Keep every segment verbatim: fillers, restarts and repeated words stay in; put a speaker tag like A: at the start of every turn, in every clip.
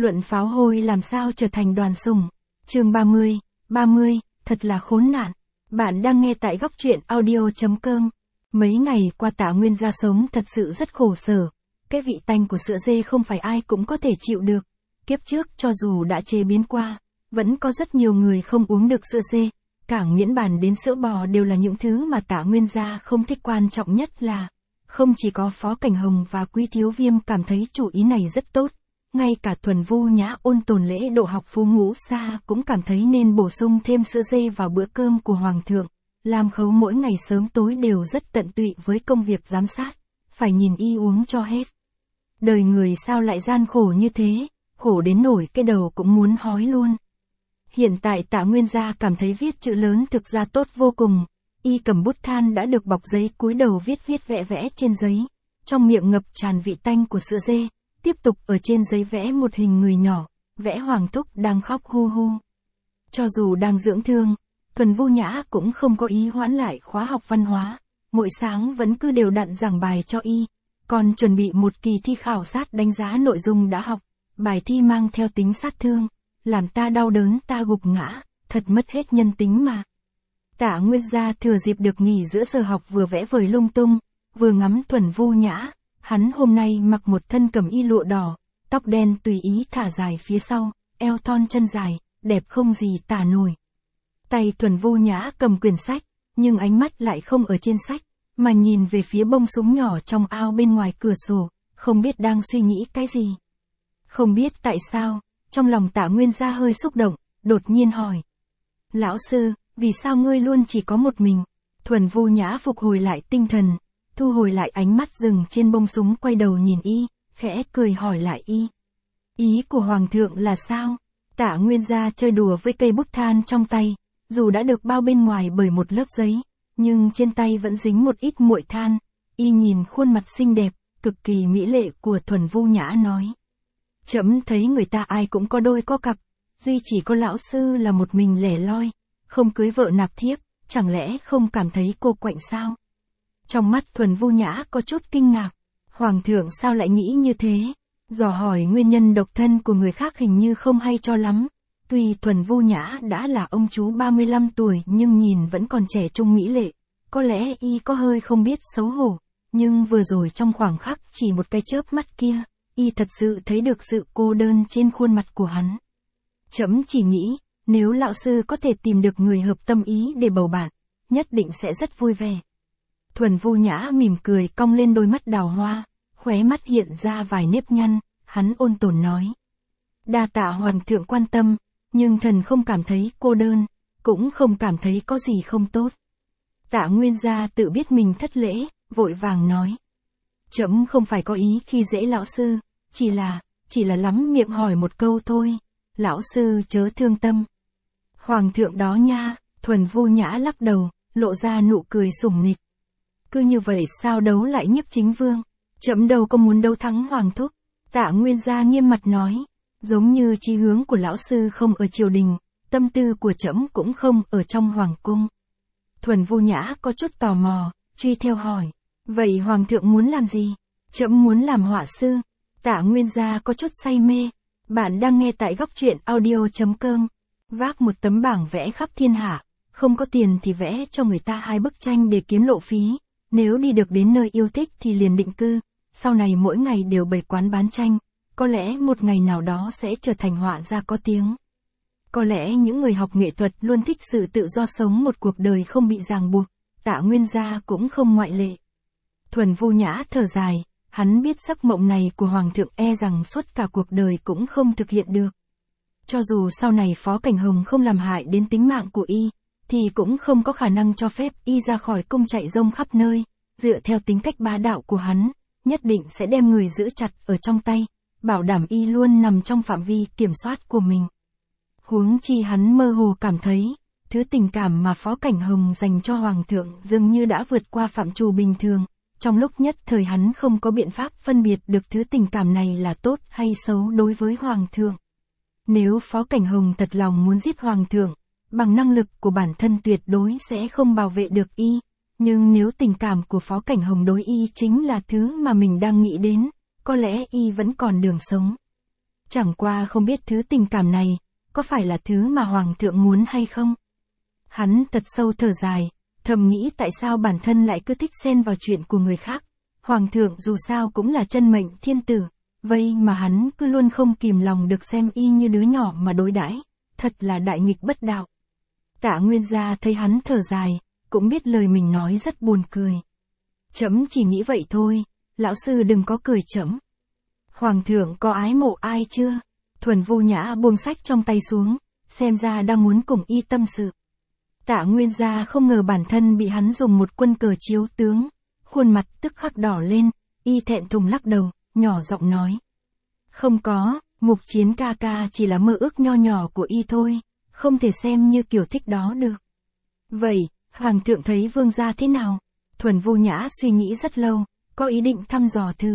A: Luận pháo hôi làm sao trở thành đoàn sủng. Chương ba mươi, ba mươi, thật là khốn nạn. Bạn đang nghe tại góc truyện audio.com. Mấy ngày qua Tạ Nguyên Gia sống thật sự rất khổ sở. Cái vị tanh của sữa dê không phải ai cũng có thể chịu được. Kiếp trước cho dù đã chế biến qua, vẫn có rất nhiều người không uống được sữa dê. Cảng miễn bàn đến sữa bò đều là những thứ mà Tạ Nguyên Gia không thích. Quan trọng nhất là, không chỉ có Phó Cảnh Hồng và Quý Thiếu Viêm cảm thấy chủ ý này rất tốt. Ngay cả Thuần Vu Nhã ôn tồn lễ độ học Phú Ngũ Sa cũng cảm thấy nên bổ sung thêm sữa dê vào bữa cơm của Hoàng thượng. Lam Khấu mỗi ngày sớm tối đều rất tận tụy với công việc giám sát, phải nhìn y uống cho hết. Đời người sao lại gian khổ như thế, khổ đến nổi cái đầu cũng muốn hói luôn. Hiện tại Tạ Nguyên Gia cảm thấy viết chữ lớn thực ra tốt vô cùng. Y cầm bút than đã được bọc giấy cúi đầu viết viết vẽ vẽ trên giấy. Trong miệng ngập tràn vị tanh của sữa dê. Tiếp tục ở trên giấy vẽ một hình người nhỏ, vẽ Hoàng thúc đang khóc hu hu. Cho dù đang dưỡng thương, Thuần Vu Nhã cũng không có ý hoãn lại khóa học văn hóa. Mỗi sáng vẫn cứ đều đặn giảng bài cho y. Còn chuẩn bị một kỳ thi khảo sát đánh giá nội dung đã học. Bài thi mang theo tính sát thương. Làm ta đau đớn ta gục ngã, thật mất hết nhân tính mà. Tạ Nguyên Gia thừa dịp được nghỉ giữa giờ học vừa vẽ vời lung tung, vừa ngắm Thuần Vu Nhã. Hắn hôm nay mặc một thân cẩm y lụa đỏ, tóc đen tùy ý thả dài phía sau, eo thon chân dài, đẹp không gì tả nổi. Tay Thuần Vu Nhã cầm quyển sách, nhưng ánh mắt lại không ở trên sách, mà nhìn về phía bông súng nhỏ trong ao bên ngoài cửa sổ, không biết đang suy nghĩ cái gì. Không biết tại sao, trong lòng Tạ Nguyên Gia hơi xúc động, đột nhiên hỏi. Lão sư, vì sao ngươi luôn chỉ có một mình? Thuần Vu Nhã phục hồi lại tinh thần, thu hồi lại ánh mắt dừng trên bông súng, quay đầu nhìn y, khẽ cười hỏi lại y. Ý của Hoàng thượng là sao? Tạ Nguyên Gia chơi đùa với cây bút than trong tay, dù đã được bao bên ngoài bởi một lớp giấy, nhưng trên tay vẫn dính một ít muội than. Y nhìn khuôn mặt xinh đẹp, cực kỳ mỹ lệ của Thuần Vu Nhã nói. Trẫm thấy người ta ai cũng có đôi có cặp, duy chỉ có lão sư là một mình lẻ loi, không cưới vợ nạp thiếp, chẳng lẽ không cảm thấy cô quạnh sao? Trong mắt Thuần Vu Nhã có chút kinh ngạc, Hoàng thượng sao lại nghĩ như thế? Dò hỏi nguyên nhân độc thân của người khác hình như không hay cho lắm. Tuy Thuần Vu Nhã đã là ông chú ba mươi lăm tuổi nhưng nhìn vẫn còn trẻ trung mỹ lệ, có lẽ y có hơi không biết xấu hổ, nhưng vừa rồi trong khoảng khắc chỉ một cái chớp mắt kia, y thật sự thấy được sự cô đơn trên khuôn mặt của hắn. Trẫm chỉ nghĩ, nếu lão sư có thể tìm được người hợp tâm ý để bầu bạn, nhất định sẽ rất vui vẻ. Thuần Vu Nhã mỉm cười cong lên đôi mắt đào hoa, khóe mắt hiện ra vài nếp nhăn, hắn ôn tồn nói. Đa tạ Hoàng thượng quan tâm, nhưng thần không cảm thấy cô đơn, cũng không cảm thấy có gì không tốt. Tạ Nguyên Gia tự biết mình thất lễ, vội vàng nói. Trẫm không phải có ý khi dễ lão sư, chỉ là, chỉ là lắm miệng hỏi một câu thôi, lão sư chớ thương tâm. Hoàng thượng đó nha, Thuần Vu Nhã lắc đầu, lộ ra nụ cười sủng nịch. Cứ như vậy sao đấu lại Nhiếp Chính Vương? Trẫm đâu có muốn đấu thắng Hoàng thúc. Tạ Nguyên Gia nghiêm mặt nói, giống như chí hướng của lão sư không ở triều đình, tâm tư của trẫm cũng không ở trong hoàng cung. Thuần Vu Nhã có chút tò mò, truy theo hỏi, vậy Hoàng thượng muốn làm gì? Trẫm muốn làm họa sư. Tạ Nguyên Gia có chút say mê. Bạn đang nghe tại góc truyện audio.com. Vác một tấm bảng vẽ khắp thiên hạ, không có tiền thì vẽ cho người ta hai bức tranh để kiếm lộ phí. Nếu đi được đến nơi yêu thích thì liền định cư, sau này mỗi ngày đều bày quán bán tranh, có lẽ một ngày nào đó sẽ trở thành họa gia có tiếng. Có lẽ những người học nghệ thuật luôn thích sự tự do sống một cuộc đời không bị ràng buộc, Tạ Nguyên Gia cũng không ngoại lệ. Thuần Vu Nhã thở dài, hắn biết giấc mộng này của Hoàng thượng e rằng suốt cả cuộc đời cũng không thực hiện được. Cho dù sau này Phó Cảnh Hồng không làm hại đến tính mạng của y, thì cũng không có khả năng cho phép y ra khỏi cung chạy rông khắp nơi, dựa theo tính cách bá đạo của hắn, nhất định sẽ đem người giữ chặt ở trong tay, bảo đảm y luôn nằm trong phạm vi kiểm soát của mình. Huống chi hắn mơ hồ cảm thấy, thứ tình cảm mà Phó Cảnh Hồng dành cho Hoàng thượng dường như đã vượt qua phạm trù bình thường, trong lúc nhất thời hắn không có biện pháp phân biệt được thứ tình cảm này là tốt hay xấu đối với Hoàng thượng. Nếu Phó Cảnh Hồng thật lòng muốn giết Hoàng thượng, bằng năng lực của bản thân tuyệt đối sẽ không bảo vệ được y, nhưng nếu tình cảm của Phó Cảnh Hồng đối y chính là thứ mà mình đang nghĩ đến, có lẽ y vẫn còn đường sống. Chẳng qua không biết thứ tình cảm này, có phải là thứ mà Hoàng thượng muốn hay không? Hắn thật sâu thở dài, thầm nghĩ tại sao bản thân lại cứ thích xen vào chuyện của người khác. Hoàng thượng dù sao cũng là chân mệnh thiên tử, vậy mà hắn cứ luôn không kìm lòng được xem y như đứa nhỏ mà đối đãi, thật là đại nghịch bất đạo. Tạ Nguyên Gia thấy hắn thở dài, cũng biết lời mình nói rất buồn cười. Trẫm chỉ nghĩ vậy thôi, lão sư đừng có cười trẫm. Hoàng thượng có ái mộ ai chưa? Thuần Vu Nhã buông sách trong tay xuống, xem ra đang muốn cùng y tâm sự. Tạ Nguyên Gia không ngờ bản thân bị hắn dùng một quân cờ chiếu tướng, khuôn mặt tức khắc đỏ lên, y thẹn thùng lắc đầu, nhỏ giọng nói. Không có, Mục Chiến ca ca chỉ là mơ ước nho nhỏ của y thôi, không thể xem như kiểu thích đó được. Vậy, Hoàng thượng thấy vương gia thế nào? Thuần Vu Nhã suy nghĩ rất lâu, có ý định thăm dò thử.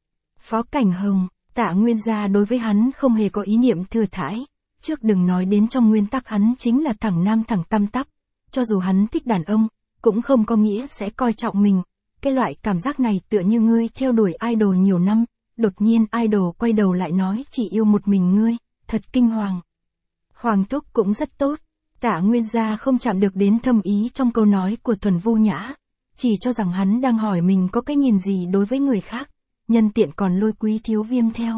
A: Phó Cảnh Hồng, Tạ Nguyên Gia đối với hắn không hề có ý niệm thừa thãi, trước đừng nói đến trong nguyên tắc hắn chính là thẳng nam thẳng tăm tắp, cho dù hắn thích đàn ông, cũng không có nghĩa sẽ coi trọng mình. Cái loại cảm giác này tựa như ngươi theo đuổi idol nhiều năm, đột nhiên idol quay đầu lại nói chỉ yêu một mình ngươi, thật kinh hoàng. Hoàng thúc cũng rất tốt, Tạ Nguyên Gia không chạm được đến thâm ý trong câu nói của Thuần Vu Nhã, chỉ cho rằng hắn đang hỏi mình có cái nhìn gì đối với người khác, nhân tiện còn lôi Quý Thiếu Viêm theo.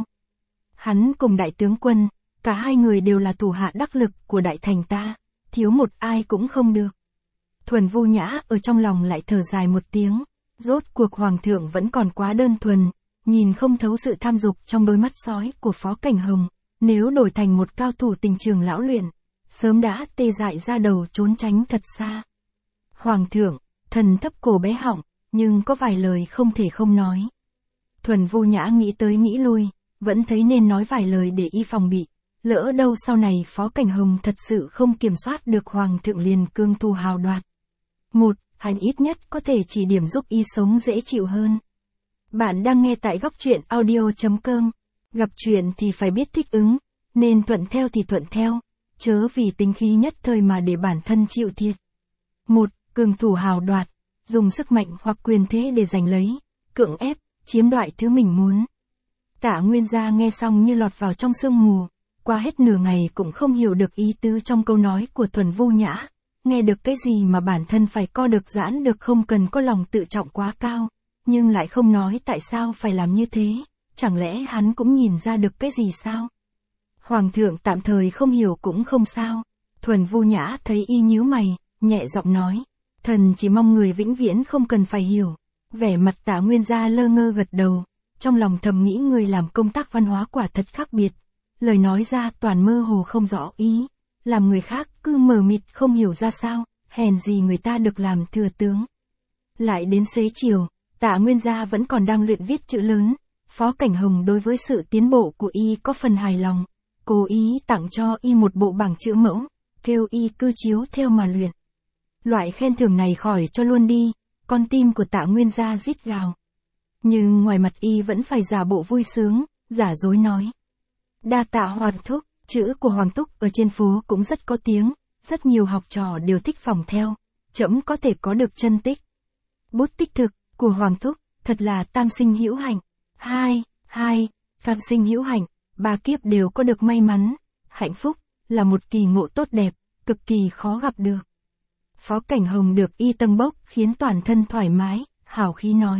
A: Hắn cùng đại tướng quân, cả hai người đều là thủ hạ đắc lực của đại thành ta, thiếu một ai cũng không được. Thuần Vu Nhã ở trong lòng lại thở dài một tiếng, rốt cuộc Hoàng thượng vẫn còn quá đơn thuần, nhìn không thấu sự tham dục trong đôi mắt sói của Phó Cảnh Hồng, nếu đổi thành một cao thủ tình trường lão luyện, sớm đã tê dại ra đầu trốn tránh thật xa. Hoàng thượng, thần thấp cổ bé họng, nhưng có vài lời không thể không nói. Thuần Vu Nhã nghĩ tới nghĩ lui, vẫn thấy nên nói vài lời để y phòng bị, lỡ đâu sau này Phó Cảnh Hồng thật sự không kiểm soát được Hoàng thượng liền cương thu hào đoạt. Một, hắn ít nhất có thể chỉ điểm giúp y sống dễ chịu hơn. Bạn đang nghe tại góc truyện audio chấm com, gặp chuyện thì phải biết thích ứng, nên thuận theo thì thuận theo, chớ vì tính khí nhất thời mà để bản thân chịu thiệt. Một, cường thủ hào đoạt, dùng sức mạnh hoặc quyền thế để giành lấy, cưỡng ép, chiếm đoạt thứ mình muốn. Tạ Nguyên Gia nghe xong như lọt vào trong sương mù, qua hết nửa ngày cũng không hiểu được ý tứ trong câu nói của Thuần Vu Nhã, nghe được cái gì mà bản thân phải co được giãn được không cần có lòng tự trọng quá cao, nhưng lại không nói tại sao phải làm như thế, chẳng lẽ hắn cũng nhìn ra được cái gì sao? Hoàng thượng tạm thời không hiểu cũng không sao. Thuần Vu Nhã thấy y nhíu mày, nhẹ giọng nói, thần chỉ mong người vĩnh viễn không cần phải hiểu. Vẻ mặt Tạ Nguyên Gia lơ ngơ gật đầu, trong lòng thầm nghĩ người làm công tác văn hóa quả thật khác biệt, lời nói ra toàn mơ hồ không rõ ý, làm người khác cứ mờ mịt không hiểu ra sao, hèn gì người ta được làm thừa tướng. Lại đến xế chiều, Tạ Nguyên Gia vẫn còn đang luyện viết chữ lớn, Phó Cảnh Hồng đối với sự tiến bộ của y có phần hài lòng, cố ý tặng cho y một bộ bảng chữ mẫu, kêu y cứ chiếu theo mà luyện. Loại khen thưởng này khỏi cho luôn đi, con tim của Tạ Nguyên Gia rít gào. Nhưng ngoài mặt y vẫn phải giả bộ vui sướng, giả dối nói. Đa tạ Hoàng thúc, chữ của Hoàng thúc ở trên phố cũng rất có tiếng, rất nhiều học trò đều thích phỏng theo, trẫm có thể có được chân tích. Bút tích thực của Hoàng thúc, thật là tam sinh hữu hạnh. Hai, hai, tam sinh hữu hạnh, ba kiếp đều có được may mắn, hạnh phúc, là một kỳ ngộ tốt đẹp, cực kỳ khó gặp được. Phó Cảnh Hồng được y tâng bốc khiến toàn thân thoải mái, hào khí nói.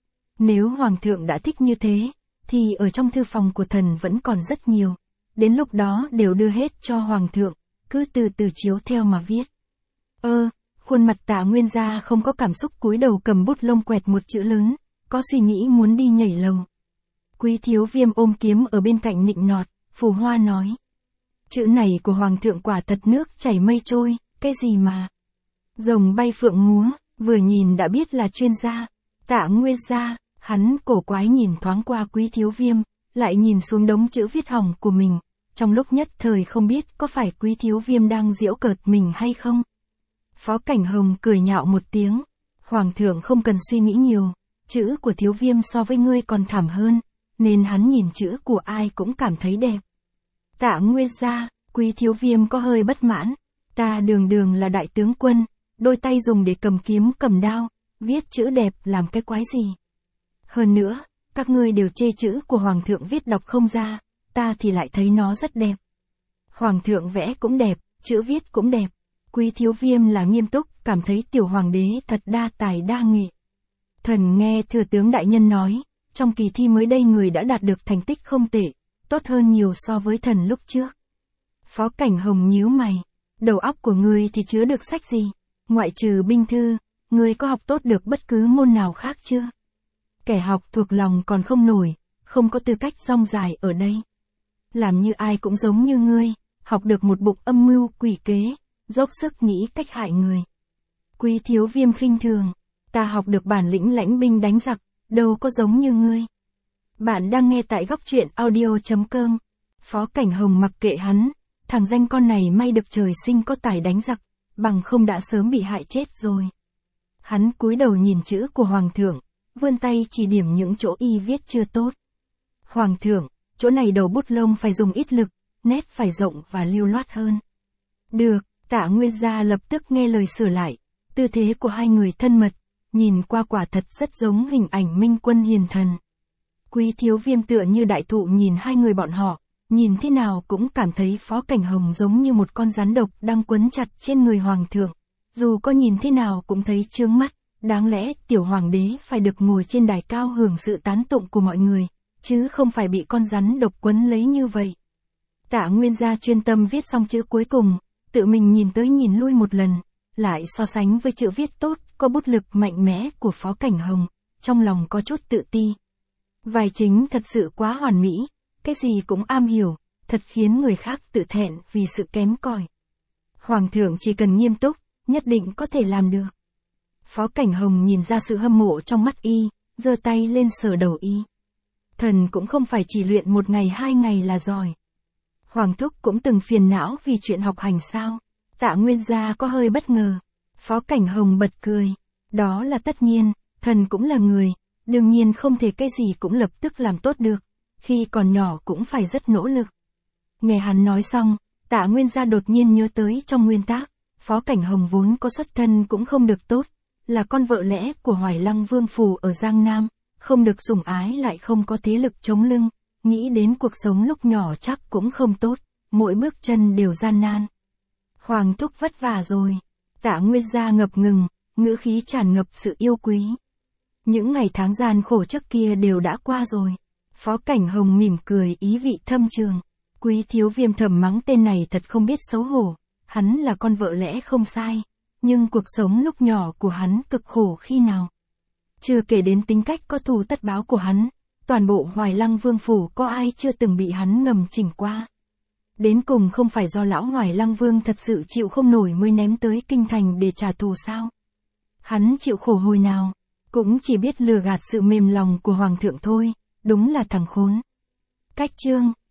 A: Nếu Hoàng thượng đã thích như thế, thì ở trong thư phòng của thần vẫn còn rất nhiều, đến lúc đó đều đưa hết cho Hoàng thượng, cứ từ từ chiếu theo mà viết. Ơ, khuôn mặt Tạ Nguyên Gia không có cảm xúc cúi đầu cầm bút lông quẹt một chữ lớn, có suy nghĩ muốn đi nhảy lầu. Quý Thiếu Viêm ôm kiếm ở bên cạnh nịnh nọt, phù hoa nói. Chữ này của Hoàng thượng quả thật nước chảy mây trôi, cái gì mà. Rồng bay phượng múa, vừa nhìn đã biết là chuyên gia. Tạ Nguyên Gia, hắn cổ quái nhìn thoáng qua Quý Thiếu Viêm, lại nhìn xuống đống chữ viết hỏng của mình, trong lúc nhất thời không biết có phải Quý Thiếu Viêm đang giễu cợt mình hay không. Phó Cảnh Hồng cười nhạo một tiếng, Hoàng thượng không cần suy nghĩ nhiều, chữ của Thiếu Viêm so với ngươi còn thảm hơn, nên hắn nhìn chữ của ai cũng cảm thấy đẹp. Tạ Nguyên Gia, Quý Thiếu Viêm có hơi bất mãn, ta đường đường là đại tướng quân, đôi tay dùng để cầm kiếm cầm đao, viết chữ đẹp làm cái quái gì. Hơn nữa, các ngươi đều chê chữ của Hoàng thượng viết đọc không ra, ta thì lại thấy nó rất đẹp. Hoàng thượng vẽ cũng đẹp, chữ viết cũng đẹp. Quý Thiếu Viêm là nghiêm túc, cảm thấy tiểu hoàng đế thật đa tài đa nghệ. Thần nghe thừa tướng đại nhân nói, trong kỳ thi mới đây người đã đạt được thành tích không tệ, tốt hơn nhiều so với thần lúc trước. Phó Cảnh Hồng nhíu mày, đầu óc của ngươi thì chứa được sách gì? Ngoại trừ binh thư, ngươi có học tốt được bất cứ môn nào khác chưa? Kẻ học thuộc lòng còn không nổi, không có tư cách rong dài ở đây. Làm như ai cũng giống như ngươi, học được một bụng âm mưu quỷ kế, dốc sức nghĩ cách hại người. Quý Thiếu Viêm khinh thường, ta học được bản lĩnh lãnh binh đánh giặc, đâu có giống như ngươi. Bạn đang nghe tại góc truyện audio chấm com. Phó Cảnh Hồng mặc kệ hắn, thằng danh con này may được trời sinh có tài đánh giặc, bằng không đã sớm bị hại chết rồi. Hắn cúi đầu nhìn chữ của Hoàng thượng, vươn tay chỉ điểm những chỗ y viết chưa tốt. Hoàng thượng, chỗ này đầu bút lông phải dùng ít lực, nét phải rộng và lưu loát hơn. Được, Tạ Nguyên Gia lập tức nghe lời sửa lại, tư thế của hai người thân mật, nhìn qua quả thật rất giống hình ảnh Minh Quân hiền thần. Quý Thiếu Viêm tựa như đại thụ nhìn hai người bọn họ, nhìn thế nào cũng cảm thấy Phó Cảnh Hồng giống như một con rắn độc đang quấn chặt trên người Hoàng thượng. Dù có nhìn thế nào cũng thấy chướng mắt, đáng lẽ tiểu hoàng đế phải được ngồi trên đài cao hưởng sự tán tụng của mọi người, chứ không phải bị con rắn độc quấn lấy như vậy. Tạ Nguyên Gia chuyên tâm viết xong chữ cuối cùng, tự mình nhìn tới nhìn lui một lần, lại so sánh với chữ viết tốt, có bút lực mạnh mẽ của Phó Cảnh Hồng, trong lòng có chút tự ti. Vai chính thật sự quá hoàn mỹ, cái gì cũng am hiểu, thật khiến người khác tự thẹn vì sự kém cỏi. Hoàng thượng chỉ cần nghiêm túc, nhất định có thể làm được. Phó Cảnh Hồng nhìn ra sự hâm mộ trong mắt y, giơ tay lên sờ đầu y. Thần cũng không phải chỉ luyện một ngày hai ngày là giỏi. Hoàng thúc cũng từng phiền não vì chuyện học hành sao? Tạ Nguyên Gia có hơi bất ngờ. Phó Cảnh Hồng bật cười. Đó là tất nhiên, thần cũng là người, đương nhiên không thể cái gì cũng lập tức làm tốt được. Khi còn nhỏ cũng phải rất nỗ lực. Nghe hắn nói xong, Tạ Nguyên Gia đột nhiên nhớ tới trong nguyên tác, Phó Cảnh Hồng vốn có xuất thân cũng không được tốt, là con vợ lẽ của Hoài Lăng Vương phủ ở Giang Nam, không được sủng ái lại không có thế lực chống lưng, nghĩ đến cuộc sống lúc nhỏ chắc cũng không tốt, mỗi bước chân đều gian nan. Hoàng thúc vất vả rồi. Tạ Nguyên Gia ngập ngừng, ngữ khí tràn ngập sự yêu quý. Những ngày tháng gian khổ trước kia đều đã qua rồi. Phó Cảnh Hồng mỉm cười ý vị thâm trường. Quý Thiếu Viêm thầm mắng tên này thật không biết xấu hổ. Hắn là con vợ lẽ không sai, nhưng cuộc sống lúc nhỏ của hắn cực khổ khi nào. Chưa kể đến tính cách có thù tất báo của hắn, toàn bộ Hoài Lăng Vương phủ có ai chưa từng bị hắn ngầm chỉnh qua. Đến cùng không phải do lão Hoài Lăng Vương thật sự chịu không nổi mới ném tới kinh thành để trả thù sao? Hắn chịu khổ hồi nào, cũng chỉ biết lừa gạt sự mềm lòng của Hoàng thượng thôi, đúng là thằng khốn. Cách chương